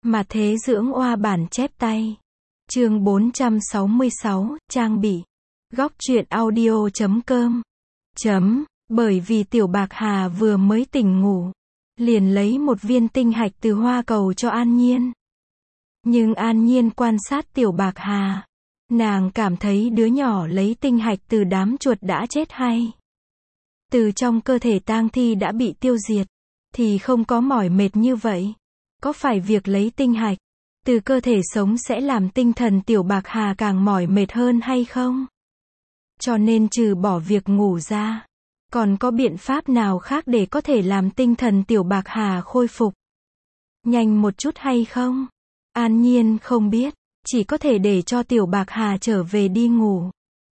Mà thế dưỡng oa bản chép tay. Chương 466, trang bị. Góc truyện audio.com. Bởi vì Tiểu Bạc Hà vừa mới tỉnh ngủ, liền lấy một viên tinh hạch từ hoa cầu cho An Nhiên. Nhưng An Nhiên quan sát Tiểu Bạc Hà, nàng cảm thấy đứa nhỏ lấy tinh hạch từ đám chuột đã chết hay từ trong cơ thể tang thi đã bị tiêu diệt, thì không có mỏi mệt như vậy. Có phải việc lấy tinh hạch từ cơ thể sống sẽ làm tinh thần Tiểu Bạc Hà càng mỏi mệt hơn hay không? Cho nên trừ bỏ việc ngủ ra, còn có biện pháp nào khác để có thể làm tinh thần Tiểu Bạc Hà khôi phục nhanh một chút hay không? An Nhiên không biết, chỉ có thể để cho Tiểu Bạc Hà trở về đi ngủ.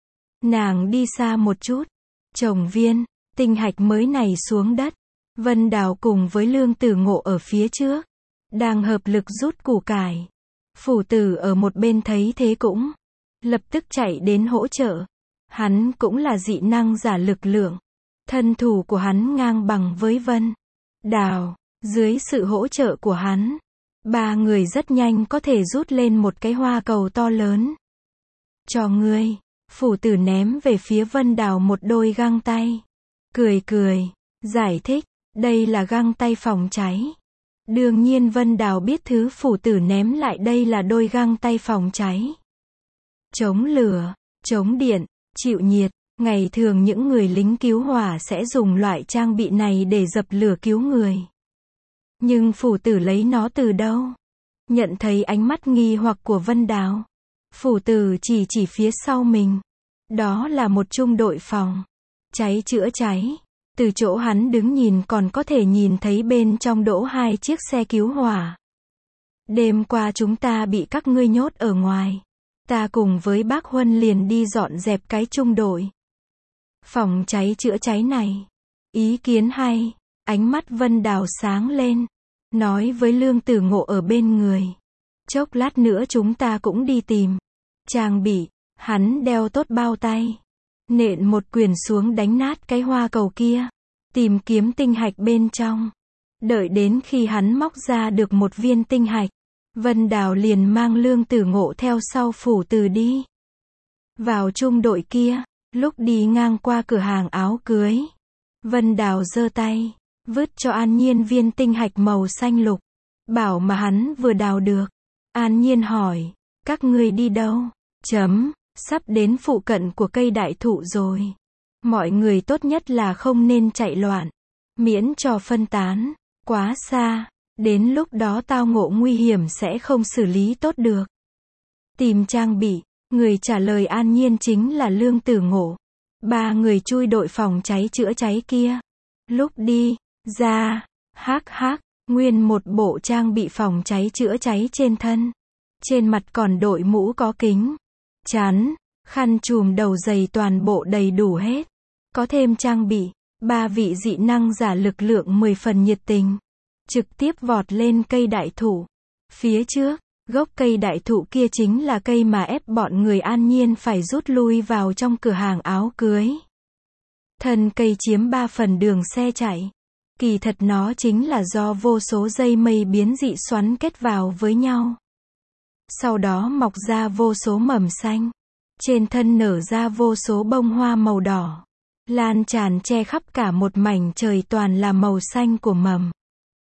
Nàng đi xa một chút, trồng viên tinh hạch mới này xuống đất. Vân Đào cùng với Lương Tử Ngộ ở phía trước, đang hợp lực rút củ cải. Phủ Tử ở một bên thấy thế cũng lập tức chạy đến hỗ trợ. Hắn cũng là dị năng giả lực lượng, thân thủ của hắn ngang bằng với Vân Đào. Dưới sự hỗ trợ của hắn, ba người rất nhanh có thể rút lên một cái hoa cầu to lớn. Cho ngươi. Phủ Tử ném về phía Vân Đào một đôi găng tay. Cười, giải thích, đây là găng tay phòng cháy. Đương nhiên Vân Đào biết thứ Phủ Tử ném lại đây là đôi găng tay phòng cháy. Chống lửa, chống điện, chịu nhiệt. Ngày thường những người lính cứu hỏa sẽ dùng loại trang bị này để dập lửa cứu người. Nhưng Phủ Tử lấy nó từ đâu? Nhận thấy ánh mắt nghi hoặc của Vân Đào, Phủ Tử chỉ phía sau mình. Đó là một trung đội phòng cháy chữa cháy. Từ chỗ hắn đứng nhìn còn có thể nhìn thấy bên trong đỗ 2 chiếc xe cứu hỏa. Đêm qua chúng ta bị các ngươi nhốt ở ngoài. Ta cùng với bác Huân liền đi dọn dẹp cái trung đội phòng cháy chữa cháy này. Ý kiến hay. Ánh mắt Vân Đào sáng lên, nói với Lương Tử Ngộ ở bên người. Chốc lát nữa chúng ta cũng đi tìm trang bị. Hắn đeo tốt bao tay, nện một quyền xuống đánh nát cái hoa cầu kia, tìm kiếm tinh hạch bên trong. Đợi đến khi hắn móc ra được một viên tinh hạch, Vân Đào liền mang Lương Tử Ngộ theo sau Phủ Tử đi vào trung đội kia. Lúc đi ngang qua cửa hàng áo cưới, Vân Đào giơ tay vứt cho An Nhiên viên tinh hạch màu xanh lục, bảo mà hắn vừa đào được. An Nhiên hỏi, các ngươi đi đâu? Sắp đến phụ cận của cây đại thụ rồi. Mọi người tốt nhất là không nên chạy loạn, miễn cho phân tán quá xa, đến lúc đó tao ngộ nguy hiểm sẽ không xử lý tốt được. Tìm trang bị. Người trả lời An Nhiên chính là Lương Tử Ngộ. Ba người chui đội phòng cháy chữa cháy kia. Lúc đi ra, nguyên một bộ trang bị phòng cháy chữa cháy trên thân. Trên mặt còn đội mũ có kính chắn, khăn trùm đầu giày, toàn bộ đầy đủ hết. Có thêm trang bị, ba vị dị năng giả lực lượng 10 phần nhiệt tình, trực tiếp vọt lên cây đại thụ phía trước. Gốc cây đại thụ kia chính là cây mà ép bọn người An Nhiên phải rút lui vào trong cửa hàng áo cưới. Thân cây chiếm 3 phần đường xe chạy. Kỳ thật nó chính là do vô số dây mây biến dị xoắn kết vào với nhau. Sau đó mọc ra vô số mầm xanh. Trên thân nở ra vô số bông hoa màu đỏ. Lan tràn che khắp cả một mảnh trời, toàn là màu xanh của mầm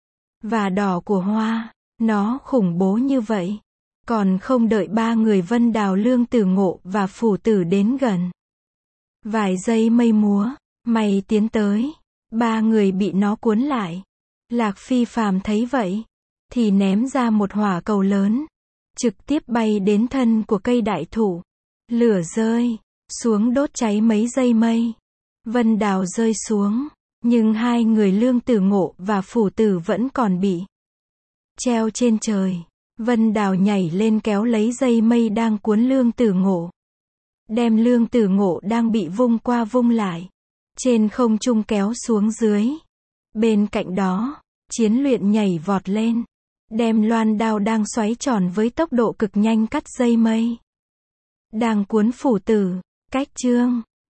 và đỏ của hoa. Nó khủng bố như vậy. Còn không đợi ba người Vân Đào, Lương Tử Ngộ và Phủ Tử đến gần, vài giây mây múa, mày tiến tới, ba người bị nó cuốn lại. Lạc Phi Phàm thấy vậy, thì ném ra một hỏa cầu lớn, trực tiếp bay đến thân của cây đại thụ. Lửa rơi xuống đốt cháy mấy dây mây. Vân Đào rơi xuống, nhưng hai người Lương Tử Ngộ và Phủ Tử vẫn còn bị treo trên trời. Vân Đào nhảy lên kéo lấy dây mây đang cuốn Lương Tử Ngộ, đem Lương Tử Ngộ đang bị vung qua vung lại trên không trung kéo xuống dưới. Bên cạnh đó, Chiến Luyện nhảy vọt lên, đem loan đao đang xoáy tròn với tốc độ cực nhanh cắt dây mây đang cuốn Phủ Tử. Cách chương